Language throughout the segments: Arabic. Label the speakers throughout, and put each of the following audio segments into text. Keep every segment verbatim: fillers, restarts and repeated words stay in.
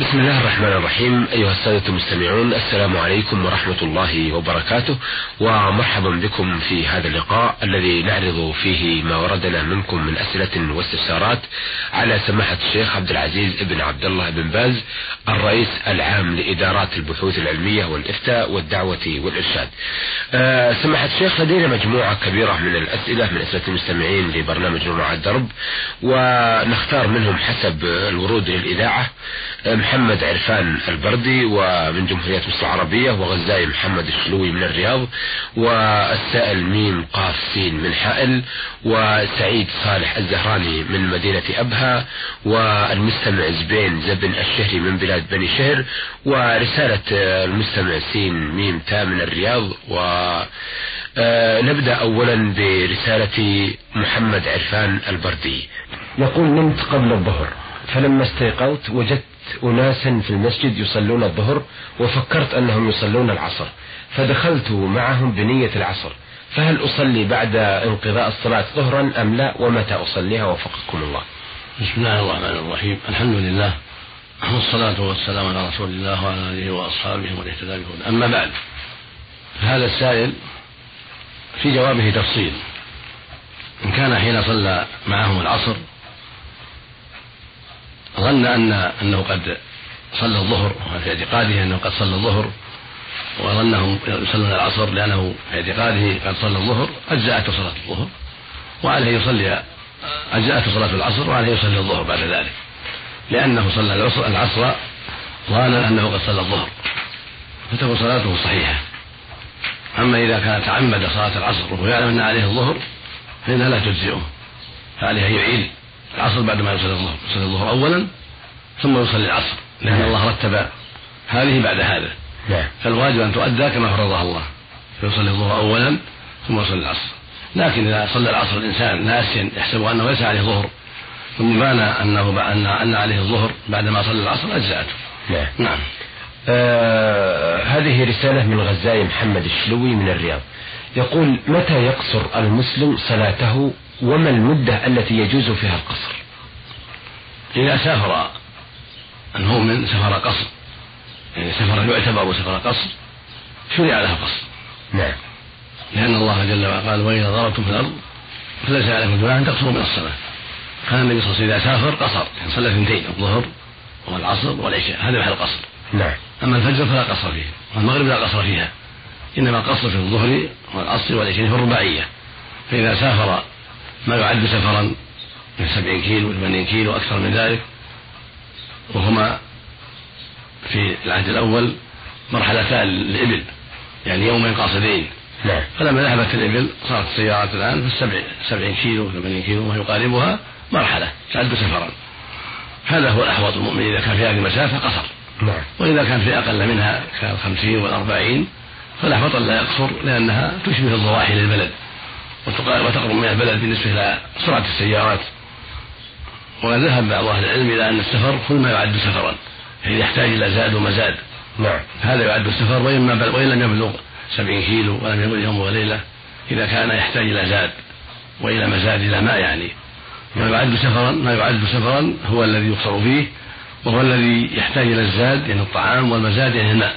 Speaker 1: بسم الله الرحمن الرحيم. أيها السادة المستمعون، السلام عليكم ورحمة الله وبركاته، ومرحبا بكم في هذا اللقاء الذي نعرض فيه ما وردنا منكم من أسئلة واستفسارات على سماحة الشيخ عبد العزيز بن عبد الله بن باز، الرئيس العام لإدارات البحوث العلمية والإفتاء والدعوة والإرشاد. أه سماحة الشيخ، لدينا مجموعة كبيرة من الأسئلة من أسئلة المستمعين لبرنامج نور على الدرب، ونختار منهم حسب الورود للإذاعة. محمد عرفان البردي ومن جمهورية مصر العربية، وغزاي محمد الشلوي من الرياض، والسائل ميم قاف سين من حائل، وسعيد صالح الزهراني من مدينة أبها، والمستمع زبين زبن الشهري من بلاد بني شهر، ورسالة المستمع سين ميم تا من الرياض. ونبدأ أولا برسالة محمد عرفان البردي. يقول: نمت قبل الظهر، فلما استيقظت وجدت أناسا في المسجد يصلون الظهر، وفكرت أنهم يصلون العصر، فدخلت معهم بنية العصر، فهل أصلي بعد انقضاء الصلاة ظهرا أم لا، ومتى أصليها وفقكم الله؟
Speaker 2: بسم الله الرحمن الرحيم. الحمد لله، والصلاة والسلام على رسول الله وعلى آله وأصحابه ومن اهتدى بهداه. أما بعد، هذا السائل في جوابه تفصيل. إن كان حين صلى معهم العصر ظن أن أنه قد صلى الظهر، وفي اعتقاده أنه قد صلى الظهر، وظنهم يصلون العصر لأنه في اعتقاده قد صلى الظهر، أجزأته صلاة الظهر وعليه يصلي، أجزأته صلاة العصر وعليه يصلي الظهر بعد ذلك، لأنه صلى العصر ظانا أنه قد صلى الظهر، فتكون صلاته صحيحة. أما إذا كان تعمد صلاة العصر وهو يعلم أن عليه الظهر فإنها لا تجزئه، فعليه يعيد العصر بعد ما يصلي الظهر، يصلي الظهر أولا ثم يصلي العصر، لأن الله رتب هذه بعد هذا، فالواجب أن تؤدى كما فرضها الله، فيصلي الظهر أولا ثم يصلي العصر. لكن إذا صلى العصر الإنسان ناسيا يحسب أنه ليس عليه ظهر، ثم بان أنه أن عليه الظهر بعد ما صلى العصر، أجزأته.
Speaker 1: نعم. نعم. آه هذه رسالة من غزاي محمد الشلوي من الرياض. يقول: متى يقصر المسلم صلاته، وما المدة التي يجوز فيها القصر؟
Speaker 2: إذا سافر المؤمن سفر قصر، يعني سفر يعتبر سفر قصر، شرع له قصر.
Speaker 1: نعم.
Speaker 2: لأن الله جل وعلا قال: وإذا ضربتم في الأرض فليس عليكم جناح أن تقصروا من الصلاة. كان النبي صلى الله عليه وسلم إذا سافر قصر، يعني صلى اثنتين، الظهر والعصر والعشاء، هذا محل القصر.
Speaker 1: نعم.
Speaker 2: أما الفجر فلا قصر فيه، والمغرب لا قصر فيها، إنما القصر في الظهر والعصر والعشاء في الرباعية. فإذا سافر ما يعد سفرا من سبعين كيلو ثمانين كيلو أكثر من ذلك، وهما في العهد الأول مرحلتان للإبل، يعني يومين قاصدين.
Speaker 1: نعم.
Speaker 2: فلما ذهبت الإبل صارت السيارات الآن في سبعين كيلو ثمانين كيلو ويقاربها مرحلة تعد سفرا. هذا هو الأحوط المؤمن إذا كان في هذه المسافة قصر.
Speaker 1: نعم.
Speaker 2: وإذا كان في أقل منها كالخمسين والأربعين فالأحوط أن لا يقصر، لأنها تشبه الضواحي للبلد وتقرب من البلد بالنسبة إلى سرعة السيارات. وذهب بعض أهل العلم إلى أن السفر كل ما يعد سفرا، يعني يحتاج إلى زاد ومزاد.
Speaker 1: نعم.
Speaker 2: هذا يعد السفر وإن لم يبلغ سبعين كيلو ولم يبلغ يوم وليلة، إذا كان يحتاج إلى زاد وإلى مزاد إلى ما يعني ما يعد سفرا. ما يعد سفرا هو الذي يقصر فيه، وهو الذي يحتاج إلى الزاد يعني الطعام، والمزاد يعني الماء،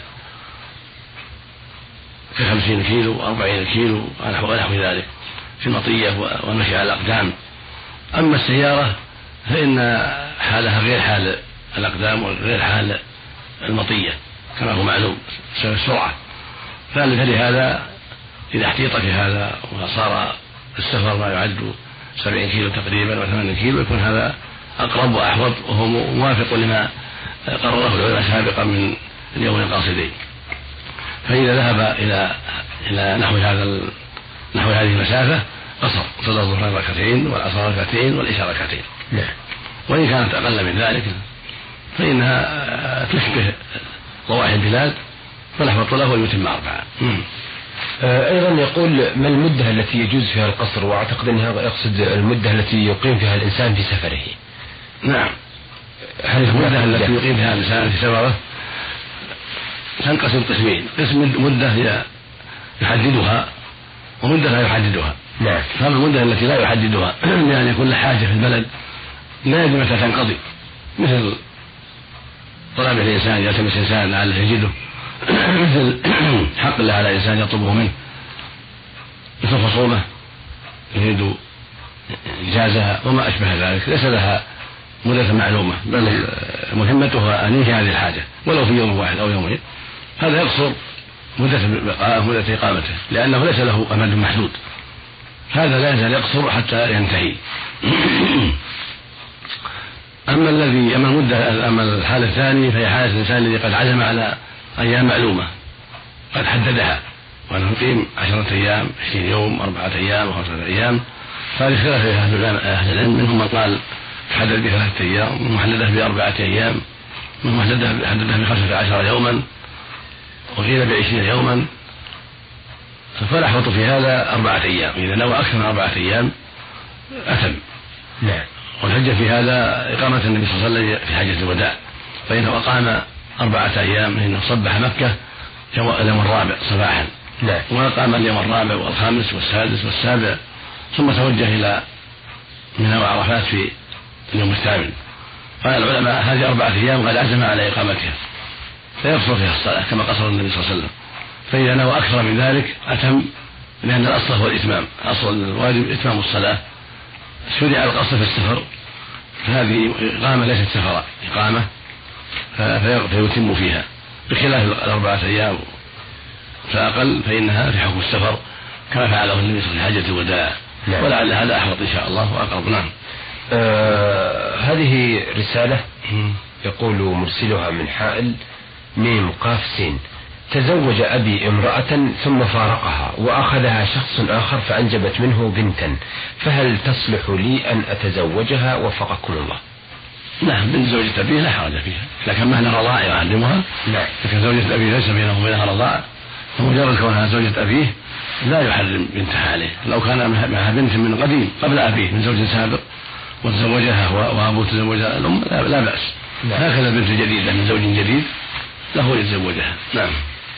Speaker 2: كخمسين كيلو وأربعين كيلو ونحو ذلك في المطية والمشي على الأقدام. أما السيارة فإن حالها غير حال الأقدام وغير حال المطية كما هو معلوم بسبب السرعة، فلهذا إذا احتيط في هذا وصار السفر ما يعد سبعين كيلو تقريبا وثمانين كيلو يكون هذا أقرب وأحوط، وهو موافق لما قرره العلماء سابقا من اليوم القاصدين. فإذا ذهب إلى إلى نحو هذا نحو هذه المسافة قصر، صلى الظهر ركعتين والعصر ركعتين والعشاء ركعتين.
Speaker 1: نعم.
Speaker 2: وإن كانت أقل من ذلك فإنها تشبه ضواحي البلاد، فالأحوط له ويتم أربعة.
Speaker 1: أيضا يقول: ما المدة التي يجوز فيها القصر؟ وأعتقد أن هذا يقصد المدة التي يقيم فيها الإنسان في سفره.
Speaker 2: نعم. هل المدة التي يقيم فيها الإنسان في سفره تنقسم قسمين: قسم مدة هي يحددها ومدة لا يحددها.
Speaker 1: نعم.
Speaker 2: فأما المدة التي لا يحددها لأن يكون له حاجة في البلد لا يدري متى تنقضي، مثل طلب الإنسان يلتمس إنسان لعله يجده مثل حق الله على إنسان يطلبه منه مثل خصومة يريد إجازها وما أشبه ذلك ليس لها مدة معلومة بل مهمتها أن ينهي هذه الحاجة ولو في يوم واحد أو يومين هذا يقصر مدة مدة إقامته لأنه ليس له أمد محدود هذا لا يزال يقصر حتى ينتهي. أما الذي أما المدة أما الحالة الثانية فهي حالة الإنسان الذي قد عزم على أيام معلومة قد حددها وأنه يقيم عشرة أيام عشرين يوم أربعة أيام وخمسة أيام فهذه خلاف أهل العلم منهم من قال حدد بثلاثة أيام ومن حدده بأربعة أيام ومن حدده بخمسة عشر يوما وقيل بعشرين يوما فالأحوط في هذا أربعة أيام إذا نوى أكثر من أربعة أيام أتم.
Speaker 1: نعم.
Speaker 2: والحجة في هذا إقامة النبي صلى الله عليه وسلم في حجة الوداع فإنه أقام أربعة أيام إنه صبح مكة اليوم الرابع صباحا
Speaker 1: نعم.
Speaker 2: وأقام اليوم الرابع والخامس والسادس والسابع ثم توجه إلى منى وعرفات في اليوم الثامن. قال العلماء هذه أربعة أيام قد عزم على إقامتها فيقصر فيها الصلاة كما قصر النبي صلى الله عليه وسلم فإذا نوى أكثر من ذلك أتم لأن الأصل هو الإتمام أصل الواجب إتمام الصلاة شرع القصر في السفر فهذه إقامة ليست سفرا إقامة فيتم فيها بخلاف الأربعة أيام فأقل فإنها في حكم السفر كما فعله النبي صلى الله عليه وسلم في حجة الوداع. نعم. ولعل هذا أحوط إن شاء الله وأقرب. نعم.
Speaker 1: آه هذه رسالة يقول مرسلها من حائل ميم قاف سين تزوج أبي امرأة ثم فارقها وأخذها شخص آخر فأنجبت منه بنتا فهل تصلح لي أن أتزوجها وفقكم الله؟
Speaker 2: نعم من زوجة أبيه لا حرج فيها لكن مهنة رضاع يعلمها.
Speaker 1: نعم.
Speaker 2: لكن زوجة أبيه ليس بينه وبينها رضاع فمجرد كونها زوجة أبيه لا يحرم بنتها عليه لو كان معها بنت من قديم قبل أبيه من زوج سابق وتزوجها وأبوه تزوجها الأم لا بأس. نعم. هكذا بنت جديدة من زوج جديد له يتزوجها. نعم.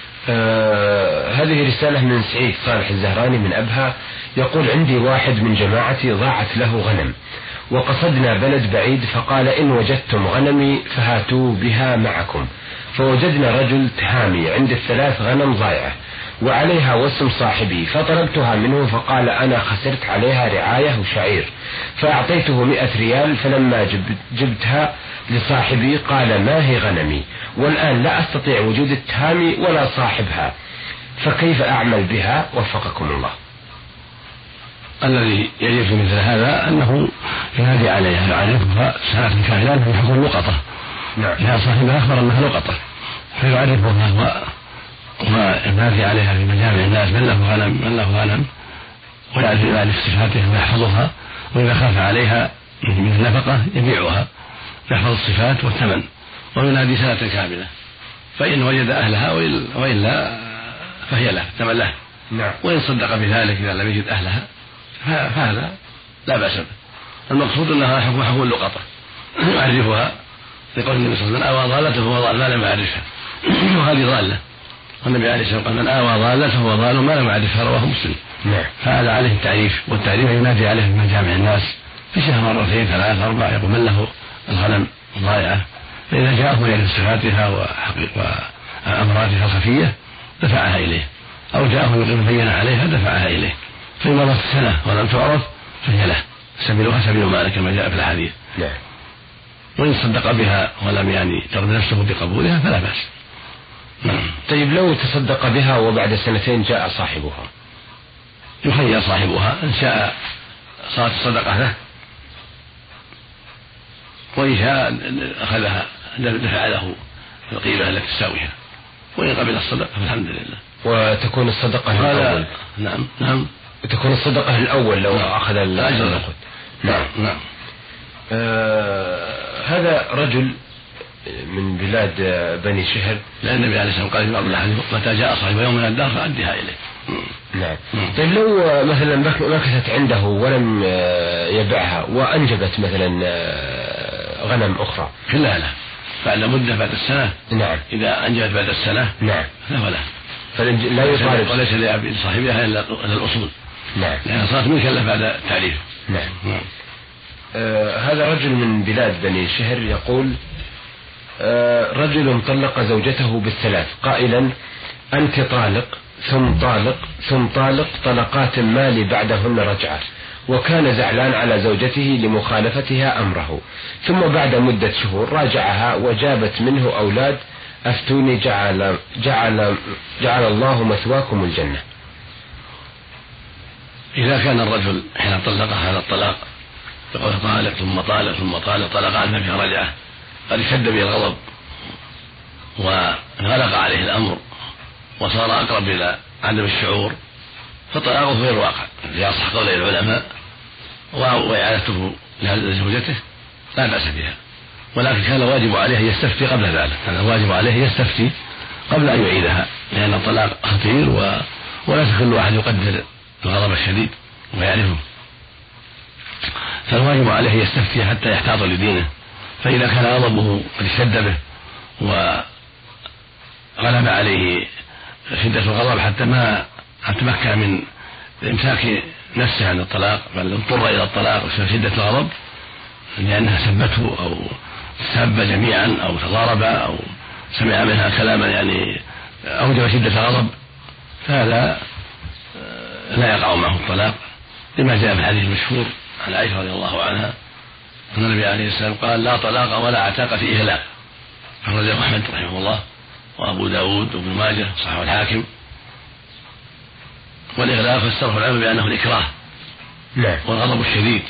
Speaker 1: آه هذه رسالة من سعيد صالح الزهراني من أبها يقول عندي واحد من جماعتي ضاعت له غنم وقصدنا بلد بعيد فقال إن وجدتم غنمي فهاتوا بها معكم فوجدنا رجل تهامي عند الثلاث غنم ضائعة وعليها واسم صاحبي فطلبتها منه فقال أنا خسرت عليها رعاية وشعير فأعطيته مئة ريال فلما جبتها لصاحبي قال ما هي غنمي والآن لا أستطيع وجود التهامي ولا صاحبها فكيف أعمل بها وفقكم الله؟
Speaker 2: الذي يجب في مثل هذا أنه ينادي عليها يعرفها سنة كاملة في حكم لقطة.
Speaker 1: نعم.
Speaker 2: لأن صاحبها أخبر أنها لقطة فيعرفها وينادي عليها في مجامع الناس من له غنم من له غنم ويعرف صفاتها ويحفظها وإذا خاف عليها من النفقة يبيعها يحفظ الصفات والثمن وينادي سنة كاملة فإن وجد أهلها وإلا فهي له ثمن له.
Speaker 1: نعم.
Speaker 2: وإن صدق بذلك إذا لم يجد أهلها فهذا لا بأس به. المقصود أنها حكم حكم اللقطة يعرفها لقول النبي صلى الله عليه وسلم من آوى ضالته فهو ضال ما لم يعرفها وهذه ضالة والنبي عليه الصلاة والسلام قال من آوى ضالته فهو ضال ما لم يعرفها رواه مسلم.
Speaker 1: نعم.
Speaker 2: فهذا عليه التعريف والتعريف ينادي عليه في مجامع الناس في شهر مرتين ثلاث أربع يقول من له الغنم ضائعة فإذا جاءه يعرف صفاتها وأمراتها الخفية دفعها إليه أو جاءه يبين عليها دفعها إليه فإن مضت سنة ولم تعرف فهي له سبيلها سبيل مالك كما جاء في الحديث.
Speaker 1: نعم.
Speaker 2: وإن صدق بها ولم يعني ترد نفسه بقبولها فلا بأس.
Speaker 1: نعم. طيب لو تصدق بها وبعد سنتين جاء صاحبها
Speaker 2: يخير صاحبها إن شاء صارت الصدقة له وإن شاء أخذها دفع له القيمة التي تساويها وإن قبل الصدقة فالحمد لله.
Speaker 1: وتكون الصدقة الأول.
Speaker 2: نعم نعم.
Speaker 1: وتكون الصدقة الأول لو نعم. أخذ الأجر.
Speaker 2: نعم نعم.
Speaker 1: آه هذا رجل من بلاد بني شهر
Speaker 2: لأن النبي عليه الصلاة والسلام قال في بعض الأحاديث متى جاء صاحب يوم من الدار فأدها إليه.
Speaker 1: نعم. طيب لو مثلا مكثت عنده ولم يبيعها وأنجبت مثلا غنم أخرى
Speaker 2: لا لا بعد مدة بعد السنة.
Speaker 1: نعم.
Speaker 2: إذا أنجبت بعد السنة.
Speaker 1: نعم.
Speaker 2: لا ولا
Speaker 1: فلا يطالب
Speaker 2: وليس لصاحبها إلا الأصول.
Speaker 1: نعم.
Speaker 2: لأنها صارت ملكا له بعد التعريف.
Speaker 1: نعم. نعم. آه هذا رجل من بلاد بني شهر يقول رجل طلق زوجته بالثلاث قائلا أنت طالق ثم طالق ثم طالق طلقات ما لي بعدهن رجعة، وكان زعلان على زوجته لمخالفتها أمره، ثم بعد مدة شهور راجعها وجابت منه أولاد، أفتوني جعل, جعل, جعل الله مثواكم الجنة.
Speaker 2: إذا كان الرجل حين طلق هذا الطلاق يقول طالق ثم طالق ثم طالق طلقات ما فيها رجعة قد اشتد به الغضب وغلق عليه الأمر وصار أقرب إلى عدم الشعور، فطلاقه غير واقع لأصح قولي العلماء، وإعادته لزوجته لا بأس بها، ولكن كان واجب عليه أن يستفتي قبل ذلك، كان واجب عليه يستفتي قبل أن يعيدها، لأن الطلاق خطير و... وليس كل واحد يقدر الغضب الشديد ويعرفه، فالواجب عليه يستفتي حتى يحتاط لدينه، فإذا كان غضبه قد اشتد به وغلب عليه شدة الغضب حتى ما تمكن من إمساك نفسه عن الطلاق بل اضطر إلى الطلاق بسبب شدة الغضب لأنها سبته أو سب جميعا أو تضارب أو سمع منها كلاما يعني أوجب شدة غضب، فهذا لا يقع معه الطلاق، لما جاء في الحديث المشهور عن عائشة رضي الله عنها أن النبي عليه السلام قال لا طلاق ولا عتاق في إغلاق، أخرجه أحمد رحمه الله وأبو داود وابن ماجه صححه الحاكم. والإغلاق فسره العلماء بأنه الإكراه والغضب الشديد،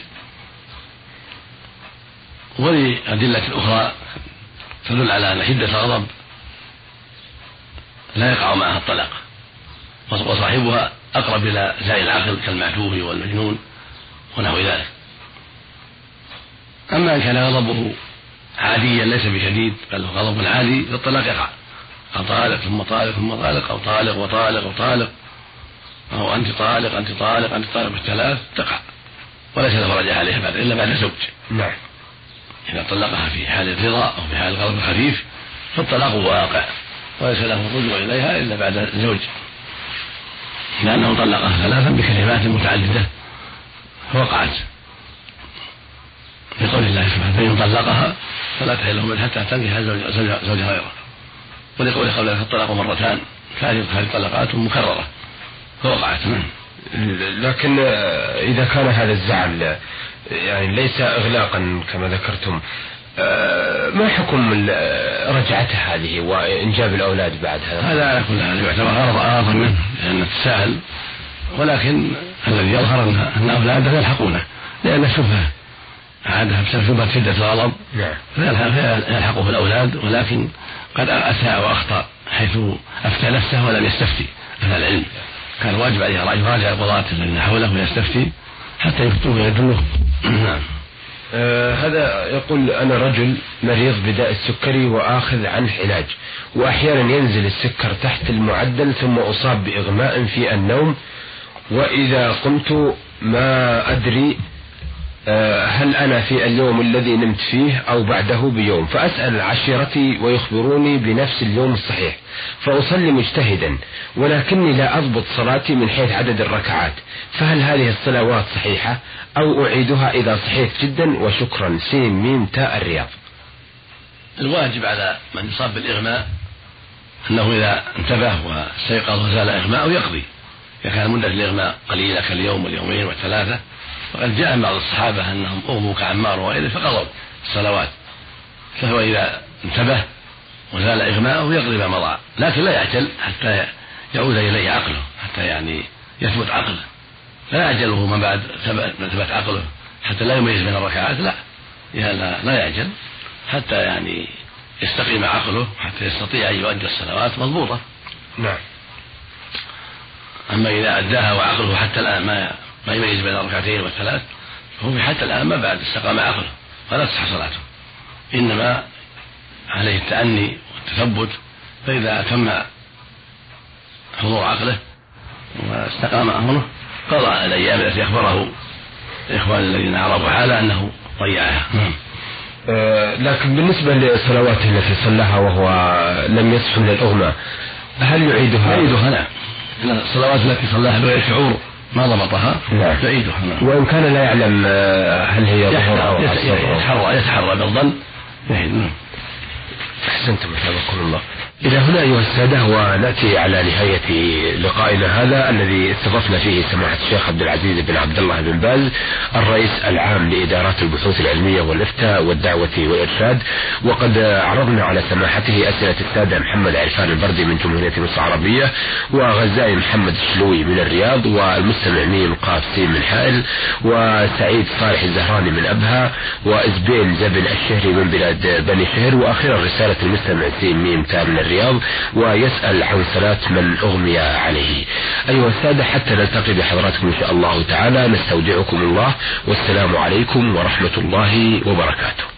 Speaker 2: ولأدلة أخرى تدل على أن شدة الغضب لا يقع معها الطلاق، وصاحبها أقرب إلى زائل العقل كالمعتوه والمجنون ونحو ذلك. أما إن كان غضبه عاديا ليس بشديد بل غضب عادي فالطلاق يقع، طالق ثم طالق ثم طالق أو طالق وطالق وطالق أو أنت طالق أنت طالق أنت طالق بالثلاث تقع، وليس له رجعة عليها بعد إلا بعد زوج.
Speaker 1: نعم.
Speaker 2: إذا طلقها في حال الرضا أو في حال الغضب الخفيف فالطلاق واقع وليس له الرجوع إليها إلا بعد زوج، لأنه طلقها ثلاثا بكلمات متعددة فوقعت، في قول الله سبحانه فإن طلقها فلا تحل له حتى تنكح زوج غيره، ولقوله قبل ذلك الطلاق مرتان، هذه طلقات مكررة فوقعت.
Speaker 1: لكن إذا كان هذا الزعل يعني ليس إغلاقا كما ذكرتم، ما حكم رجعته هذه وإنجاب الأولاد بعد هذا؟
Speaker 2: هذا على كل حال يعتبر غرض منه لأنه تساهل، ولكن الذي يظهر أن أولاده يلحقونه لأن الشبهة عادها بسبب شبهة شدة الغضب فيلحقه الأولاد، ولكن قد أساء وأخطأ حيث أفتى نفسه ولم يستفتي أهل العلم، كان واجب عليه أن يراجع القضاة الذين حوله ويستفتي حتى يفتوه ويدلوه. نعم.
Speaker 1: آه هذا يقول أنا رجل مريض بداء السكري وآخذ عنه علاج، وأحيانا ينزل السكر تحت المعدل ثم أصاب بإغماء في النوم، وإذا قمت ما أدري آه هل أنا في اليوم الذي نمت فيه أو بعده بيوم، فأسأل عشيرتي ويخبروني بنفس اليوم الصحيح، فأصلي مجتهدا ولكني لا أضبط صلاتي من حيث عدد الركعات، فهل هذه الصلوات صحيحة أو أعيدها إذا صحيت جدا؟ وشكرا. سين ميم تاء الرياض.
Speaker 2: الواجب على من يصاب بالإغماء أنه إذا انتبه واستيقظ وزال إغماء يقضي، إذا كان مدة الإغماء قليلة كاليوم واليومين والثلاثة، وقد جاء بعض الصحابة أنهم أغموا كعمار وغيره فقضوا الصلوات، فهو إذا انتبه وزال إغماءه يقضي ما مضى، لكن لا يعجل حتى يعود إليه عقله، حتى يعني يثبت عقله، لا يعجله ما بعد ثبت عقله حتى لا يميز بين الركعات، لا لا, لا يعجل حتى يعني يستقيم عقله حتى يستطيع أن يؤدي الصلوات مضبوطة.
Speaker 1: نعم.
Speaker 2: أما إذا أداها وعقله حتى الآن ما ما يميز بين الركعتين والثلاث فهو حتى الآن ما بعد استقام عقله فلا تصح صلاته، إنما عليه التأني والتثبت، فإذا أتم حضور عقله واستقام أمره قضى الأيام التي أخبره الإخوان الذين عرفوا حاله أنه ضيعها.
Speaker 1: أه لكن بالنسبة للصلوات التي صلاها وهو لم يصح من الأغمى هل يعيدها؟
Speaker 2: يعيدها نعم، الصلوات التي صلاها بغير شعور ما ضبطها يعيدها نعم.
Speaker 1: وإن كان لا يعلم هل هي ظهر أو عصر
Speaker 2: يتحرى يتحرى بالظن.
Speaker 1: أحسنتم مثابكم الله. إلى هنا أيها السادة ونأتي على نهاية لقائنا هذا الذي استضفنا فيه سماحة الشيخ عبد العزيز بن عبد الله بن باز الرئيس العام لإدارات البحوث العلمية والإفتاء والدعوة والإرشاد، وقد عرضنا على سماحته أسئلة السادة محمد عرفان البردي من جمهورية مصر العربية، وغزائي محمد الشلوي من الرياض، والمستمع ميم قاف سين من حائل، وسعيد صالح الزهراني من أبها، وإزبين زبن الشهري من بلاد بني شهر، وأخيرا رسالة المستمع سين ميم تام من الرياض ويسأل عن صلاة من أغمي عليه. أيها السادة حتى نلتقي بحضراتكم إن شاء الله تعالى نستودعكم الله، والسلام عليكم ورحمة الله وبركاته.